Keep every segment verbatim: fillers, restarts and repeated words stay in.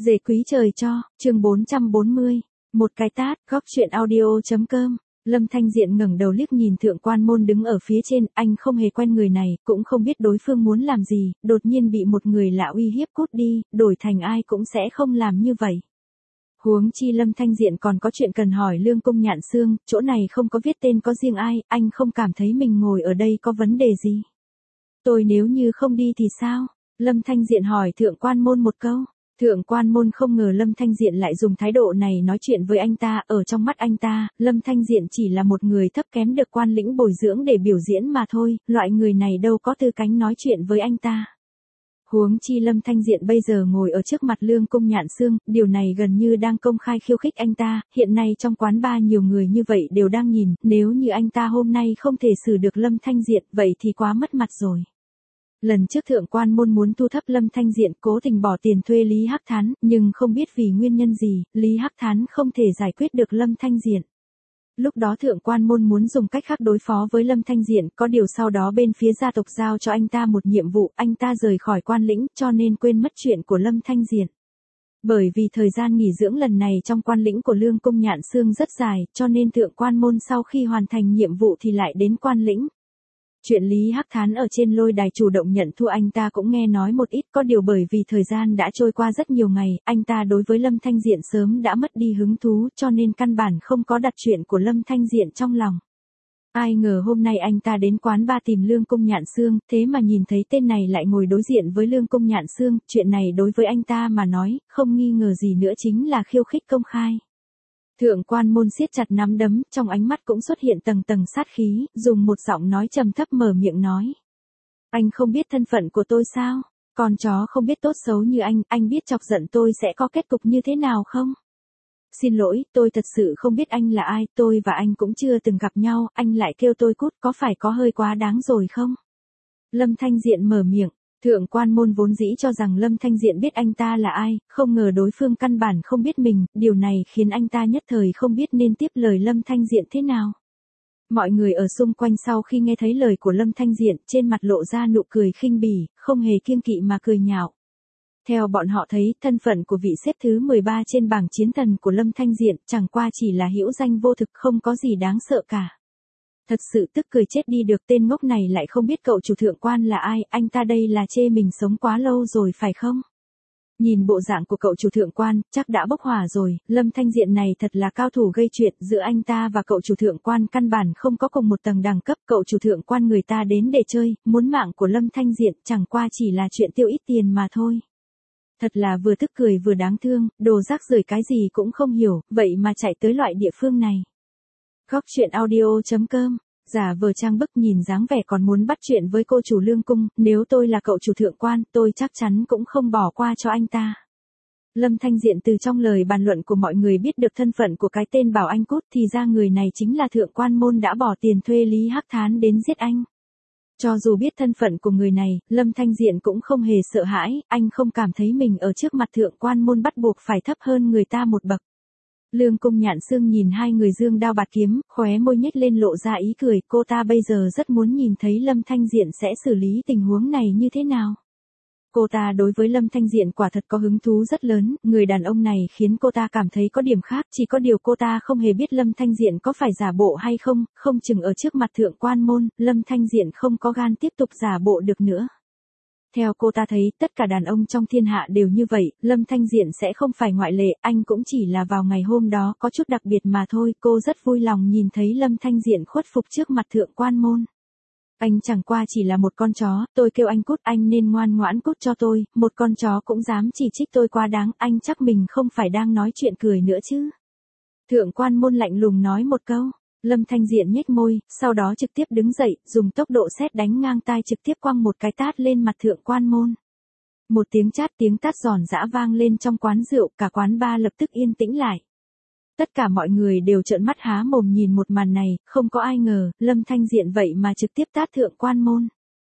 Dề quý trời cho, chương bốn trăm bốn mươi. Một cái tát, góc chuyện audio.com. Lâm Thanh Diện ngẩng đầu liếc nhìn Thượng Quan Môn đứng ở phía trên, anh không hề quen người này, cũng không biết đối phương muốn làm gì, đột nhiên bị một người lạ uy hiếp cút đi, đổi thành ai cũng sẽ không làm như vậy. Huống chi Lâm Thanh Diện còn có chuyện cần hỏi Lương Cung Nhạn Xương, chỗ này không có viết tên có riêng ai, anh không cảm thấy mình ngồi ở đây có vấn đề gì. Tôi nếu như không đi thì sao? Lâm Thanh Diện hỏi Thượng Quan Môn một câu. Thượng Quan Môn không ngờ Lâm Thanh Diện lại dùng thái độ này nói chuyện với anh ta, ở trong mắt anh ta, Lâm Thanh Diện chỉ là một người thấp kém được quan lĩnh bồi dưỡng để biểu diễn mà thôi, loại người này đâu có tư cách nói chuyện với anh ta. Huống chi Lâm Thanh Diện bây giờ ngồi ở trước mặt Lương Cung Nhạn Xương, điều này gần như đang công khai khiêu khích anh ta, hiện nay trong quán bar nhiều người như vậy đều đang nhìn, nếu như anh ta hôm nay không thể xử được Lâm Thanh Diện, vậy thì quá mất mặt rồi. Lần trước Thượng Quan Môn muốn thu thập Lâm Thanh Diện cố tình bỏ tiền thuê Lý Hắc Thán, nhưng không biết vì nguyên nhân gì, Lý Hắc Thán không thể giải quyết được Lâm Thanh Diện. Lúc đó Thượng Quan Môn muốn dùng cách khác đối phó với Lâm Thanh Diện, có điều sau đó bên phía gia tộc giao cho anh ta một nhiệm vụ, anh ta rời khỏi quan lĩnh cho nên quên mất chuyện của Lâm Thanh Diện. Bởi vì thời gian nghỉ dưỡng lần này trong quan lĩnh của Lương Cung Nhạn Xương rất dài, cho nên Thượng Quan Môn sau khi hoàn thành nhiệm vụ thì lại đến quan lĩnh. Chuyện Lý Hắc Thán ở trên lôi đài chủ động nhận thua anh ta cũng nghe nói một ít, có điều bởi vì thời gian đã trôi qua rất nhiều ngày, anh ta đối với Lâm Thanh Diện sớm đã mất đi hứng thú cho nên căn bản không có đặt chuyện của Lâm Thanh Diện trong lòng. Ai ngờ hôm nay anh ta đến quán bar tìm Lương Cung Nhạn Xương, thế mà nhìn thấy tên này lại ngồi đối diện với Lương Cung Nhạn Xương, chuyện này đối với anh ta mà nói, không nghi ngờ gì nữa chính là khiêu khích công khai. Thượng Quan Môn siết chặt nắm đấm, trong ánh mắt cũng xuất hiện tầng tầng sát khí, dùng một giọng nói trầm thấp mở miệng nói. Anh không biết thân phận của tôi sao? Con chó không biết tốt xấu như anh, anh biết chọc giận tôi sẽ có kết cục như thế nào không? Xin lỗi, tôi thật sự không biết anh là ai, tôi và anh cũng chưa từng gặp nhau, anh lại kêu tôi cút, có phải có hơi quá đáng rồi không? Lâm Thanh Diện mở miệng. Thượng Quan Môn vốn dĩ cho rằng Lâm Thanh Diện biết anh ta là ai, không ngờ đối phương căn bản không biết mình, điều này khiến anh ta nhất thời không biết nên tiếp lời Lâm Thanh Diện thế nào. Mọi người ở xung quanh sau khi nghe thấy lời của Lâm Thanh Diện, trên mặt lộ ra nụ cười khinh bỉ, không hề kiêng kỵ mà cười nhạo. Theo bọn họ thấy, thân phận của vị xếp thứ mười ba trên bảng chiến thần của Lâm Thanh Diện chẳng qua chỉ là hữu danh vô thực, không có gì đáng sợ cả. Thật sự tức cười chết đi được, tên ngốc này lại không biết cậu chủ Thượng Quan là ai, anh ta đây là chê mình sống quá lâu rồi phải không? Nhìn bộ dạng của cậu chủ Thượng Quan, chắc đã bốc hỏa rồi, Lâm Thanh Diện này thật là cao thủ gây chuyện, giữa anh ta và cậu chủ Thượng Quan căn bản không có cùng một tầng đẳng cấp, cậu chủ Thượng Quan người ta đến để chơi, muốn mạng của Lâm Thanh Diện chẳng qua chỉ là chuyện tiêu ít tiền mà thôi. Thật là vừa tức cười vừa đáng thương, đồ rác rưởi cái gì cũng không hiểu, vậy mà chạy tới loại địa phương này. Góc chuyện audio.com. Giả vờ trang bức nhìn dáng vẻ còn muốn bắt chuyện với cô chủ Lương Cung, nếu tôi là cậu chủ Thượng Quan, tôi chắc chắn cũng không bỏ qua cho anh ta. Lâm Thanh Diện từ trong lời bàn luận của mọi người biết được thân phận của cái tên bảo anh cút, thì ra người này chính là Thượng Quan Môn đã bỏ tiền thuê Lý Hắc Thán đến giết anh. Cho dù biết thân phận của người này, Lâm Thanh Diện cũng không hề sợ hãi, anh không cảm thấy mình ở trước mặt Thượng Quan Môn bắt buộc phải thấp hơn người ta một bậc. Lương Cung Nhạn Xương nhìn hai người dương đao bạt kiếm, khóe môi nhếch lên lộ ra ý cười, cô ta bây giờ rất muốn nhìn thấy Lâm Thanh Diện sẽ xử lý tình huống này như thế nào. Cô ta đối với Lâm Thanh Diện quả thật có hứng thú rất lớn, người đàn ông này khiến cô ta cảm thấy có điểm khác, chỉ có điều cô ta không hề biết Lâm Thanh Diện có phải giả bộ hay không, không chừng ở trước mặt Thượng Quan Môn, Lâm Thanh Diện không có gan tiếp tục giả bộ được nữa. Theo cô ta thấy, tất cả đàn ông trong thiên hạ đều như vậy, Lâm Thanh Diện sẽ không phải ngoại lệ, anh cũng chỉ là vào ngày hôm đó có chút đặc biệt mà thôi, cô rất vui lòng nhìn thấy Lâm Thanh Diện khuất phục trước mặt Thượng Quan Môn. Anh chẳng qua chỉ là một con chó, tôi kêu anh cút, anh nên ngoan ngoãn cút cho tôi, một con chó cũng dám chỉ trích tôi quá đáng, anh chắc mình không phải đang nói chuyện cười nữa chứ. Thượng Quan Môn lạnh lùng nói một câu. Lâm Thanh Diện nhếch môi, sau đó trực tiếp đứng dậy, dùng tốc độ sét đánh ngang tai trực tiếp quăng một cái tát lên mặt Thượng Quan Môn. Một tiếng chát tiếng tát giòn giã vang lên trong quán rượu, cả quán bar lập tức yên tĩnh lại. Tất cả mọi người đều trợn mắt há mồm nhìn một màn này, không có ai ngờ, Lâm Thanh Diện vậy mà trực tiếp tát Thượng Quan Môn.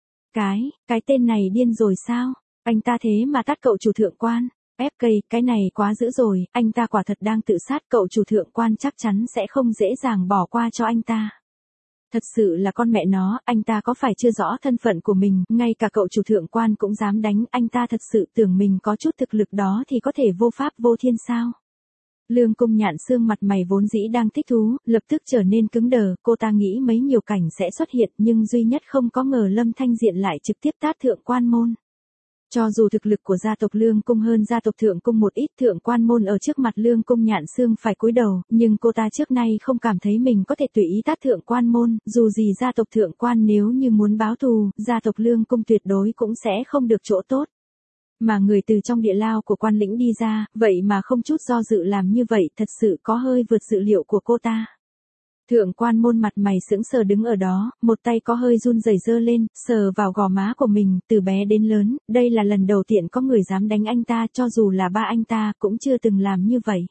Cái, cái tên này điên rồi sao? Anh ta thế mà tát cậu chủ Thượng Quan. ép ca, cái này quá dữ rồi, anh ta quả thật đang tự sát, cậu chủ Thượng Quan chắc chắn sẽ không dễ dàng bỏ qua cho anh ta. Thật sự là con mẹ nó, anh ta có phải chưa rõ thân phận của mình, ngay cả cậu chủ thượng quan cũng dám đánh, anh ta thật sự tưởng mình có chút thực lực đó thì có thể vô pháp vô thiên sao? Lương Cung Nhạn Xương mặt mày vốn dĩ đang thích thú, lập tức trở nên cứng đờ, cô ta nghĩ mấy nhiều cảnh sẽ xuất hiện nhưng duy nhất không có ngờ Lâm Thanh Diện lại trực tiếp tát thượng quan môn. Cho dù thực lực của gia tộc Lương Cung hơn gia tộc Thượng Cung một ít, thượng quan môn ở trước mặt Lương Cung Nhạn Xương phải cúi đầu, nhưng cô ta trước nay không cảm thấy mình có thể tùy ý tát thượng quan môn, dù gì gia tộc Thượng Quan nếu như muốn báo thù, gia tộc Lương Cung tuyệt đối cũng sẽ không được chỗ tốt. Mà người từ trong địa lao của quan lĩnh đi ra, vậy mà không chút do dự làm như vậy thật sự có hơi vượt dự liệu của cô ta. Thượng quan môn mặt mày sững sờ đứng ở đó, một tay có hơi run rẩy giơ lên, sờ vào gò má của mình, từ bé đến lớn, đây là lần đầu tiên có người dám đánh anh ta, cho dù là ba anh ta cũng chưa từng làm như vậy.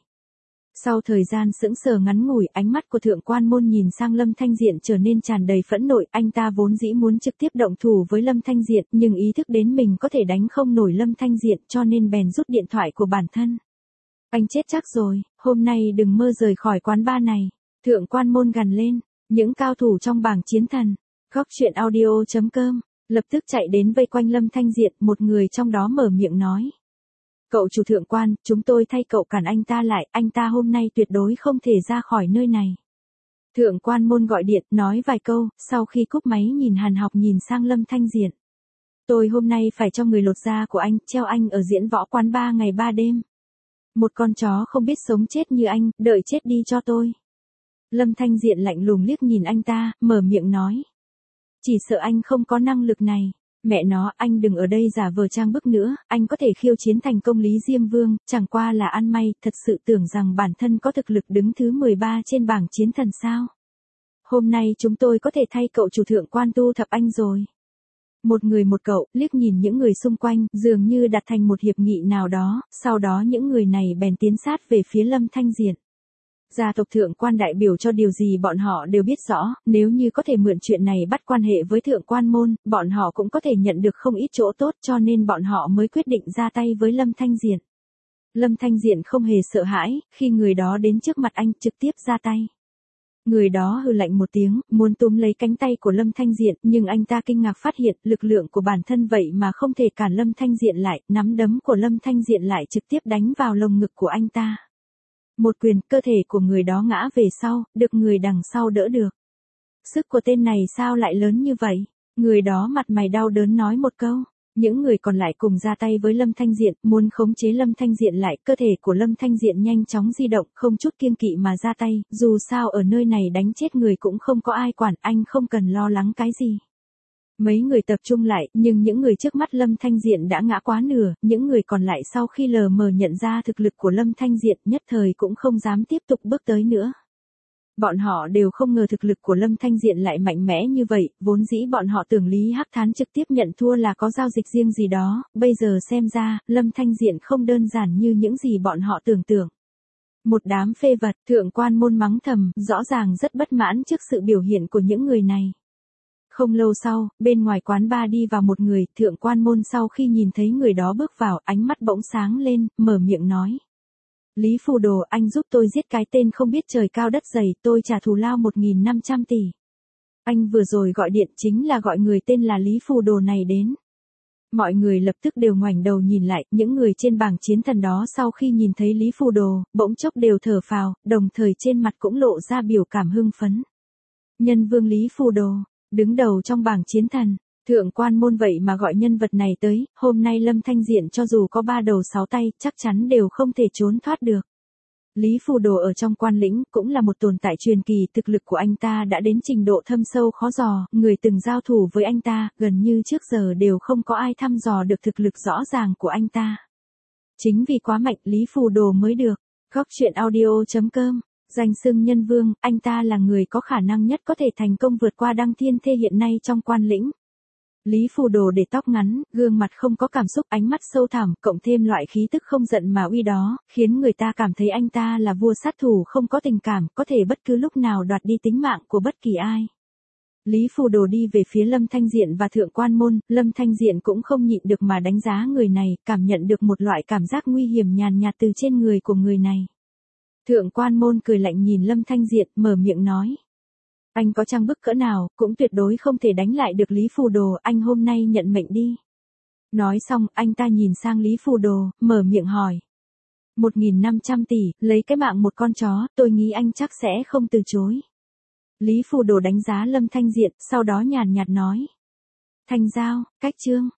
Sau thời gian sững sờ ngắn ngủi, ánh mắt của thượng quan môn nhìn sang Lâm Thanh Diện trở nên tràn đầy phẫn nộ, anh ta vốn dĩ muốn trực tiếp động thủ với Lâm Thanh Diện, nhưng ý thức đến mình có thể đánh không nổi Lâm Thanh Diện cho nên bèn rút điện thoại của bản thân. Anh chết chắc rồi, hôm nay đừng mơ rời khỏi quán bar này. Thượng quan môn gằn lên, những cao thủ trong bảng chiến thần, góc truyện audio chấm com, lập tức chạy đến vây quanh Lâm Thanh Diện, một người trong đó mở miệng nói. Cậu chủ thượng quan, chúng tôi thay cậu cản anh ta lại, anh ta hôm nay tuyệt đối không thể ra khỏi nơi này. Thượng quan môn gọi điện, nói vài câu, sau khi cúp máy nhìn hàn học nhìn sang Lâm Thanh Diện. Tôi hôm nay phải cho người lột da của anh, treo anh ở diễn võ quán ba ngày ba đêm. Một con chó không biết sống chết như anh, đợi chết đi cho tôi. Lâm Thanh Diện lạnh lùng liếc nhìn anh ta, mở miệng nói. Chỉ sợ anh không có năng lực này. Mẹ nó, anh đừng ở đây giả vờ trang bức nữa, anh có thể khiêu chiến thành công Lý Diêm Vương, chẳng qua là ăn may, thật sự tưởng rằng bản thân có thực lực đứng thứ mười ba trên bảng chiến thần sao. Hôm nay chúng tôi có thể thay cậu chủ thượng quan tu thập anh rồi. Một người một cậu, liếc nhìn những người xung quanh, dường như đặt thành một hiệp nghị nào đó, sau đó những người này bèn tiến sát về phía Lâm Thanh Diện. Gia tộc thượng quan đại biểu cho điều gì bọn họ đều biết rõ, nếu như có thể mượn chuyện này bắt quan hệ với thượng quan môn, bọn họ cũng có thể nhận được không ít chỗ tốt cho nên bọn họ mới quyết định ra tay với Lâm Thanh Diện. Lâm Thanh Diện không hề sợ hãi, khi người đó đến trước mặt anh trực tiếp ra tay. Người đó hừ lạnh một tiếng, muốn túm lấy cánh tay của Lâm Thanh Diện, nhưng anh ta kinh ngạc phát hiện lực lượng của bản thân vậy mà không thể cản Lâm Thanh Diện lại, nắm đấm của Lâm Thanh Diện lại trực tiếp đánh vào lồng ngực của anh ta. Một quyền, cơ thể của người đó ngã về sau, được người đằng sau đỡ được. Sức của tên này sao lại lớn như vậy? Người đó mặt mày đau đớn nói một câu. Những người còn lại cùng ra tay với Lâm Thanh Diện, muốn khống chế Lâm Thanh Diện lại, cơ thể của Lâm Thanh Diện nhanh chóng di động, không chút kiêng kỵ mà ra tay, dù sao ở nơi này đánh chết người cũng không có ai quản, anh không cần lo lắng cái gì. Mấy người tập trung lại, nhưng những người trước mắt Lâm Thanh Diện đã ngã quá nửa, những người còn lại sau khi lờ mờ nhận ra thực lực của Lâm Thanh Diện nhất thời cũng không dám tiếp tục bước tới nữa. Bọn họ đều không ngờ thực lực của Lâm Thanh Diện lại mạnh mẽ như vậy, vốn dĩ bọn họ tưởng Lý Hắc Thán trực tiếp nhận thua là có giao dịch riêng gì đó, bây giờ xem ra, Lâm Thanh Diện không đơn giản như những gì bọn họ tưởng tượng. Một đám phê vật, thượng quan môn mắng thầm, rõ ràng rất bất mãn trước sự biểu hiện của những người này. Không lâu sau, bên ngoài quán bar đi vào một người, thượng quan môn sau khi nhìn thấy người đó bước vào, ánh mắt bỗng sáng lên, mở miệng nói. Lý Phù Đồ, anh giúp tôi giết cái tên không biết trời cao đất dày, tôi trả thù lao một nghìn năm trăm tỷ. Anh vừa rồi gọi điện chính là gọi người tên là Lý Phù Đồ này đến. Mọi người lập tức đều ngoảnh đầu nhìn lại, những người trên bảng chiến thần đó sau khi nhìn thấy Lý Phù Đồ, bỗng chốc đều thở phào, đồng thời trên mặt cũng lộ ra biểu cảm hưng phấn. Nhân vương Lý Phù Đồ, đứng đầu trong bảng chiến thần, thượng quan môn vậy mà gọi nhân vật này tới, hôm nay Lâm Thanh Diện cho dù có ba đầu sáu tay, chắc chắn đều không thể trốn thoát được. Lý Phù Đồ ở trong quan lĩnh, cũng là một tồn tại truyền kỳ, thực lực của anh ta đã đến trình độ thâm sâu khó dò, người từng giao thủ với anh ta, gần như trước giờ đều không có ai thăm dò được thực lực rõ ràng của anh ta. Chính vì quá mạnh, Lý Phù Đồ mới được. Góc truyện audio chấm com. Danh xưng nhân vương, anh ta là người có khả năng nhất có thể thành công vượt qua Đăng Thiên Thê hiện nay trong quan lĩnh. Lý Phù Đồ để tóc ngắn, gương mặt không có cảm xúc, ánh mắt sâu thẳm, cộng thêm loại khí tức không giận mà uy đó, khiến người ta cảm thấy anh ta là vua sát thủ không có tình cảm, có thể bất cứ lúc nào đoạt đi tính mạng của bất kỳ ai. Lý Phù Đồ đi về phía Lâm Thanh Diện và thượng quan môn, Lâm Thanh Diện cũng không nhịn được mà đánh giá người này, cảm nhận được một loại cảm giác nguy hiểm nhàn nhạt từ trên người của người này. Thượng quan môn cười lạnh nhìn Lâm Thanh Diện, mở miệng nói. Anh có trang bức cỡ nào, cũng tuyệt đối không thể đánh lại được Lý Phù Đồ, anh hôm nay nhận mệnh đi. Nói xong, anh ta nhìn sang Lý Phù Đồ, mở miệng hỏi. một nghìn năm trăm tỷ, lấy cái mạng một con chó, tôi nghĩ anh chắc sẽ không từ chối. Lý Phù Đồ đánh giá Lâm Thanh Diện, sau đó nhàn nhạt nói. Thành giao, cách chương.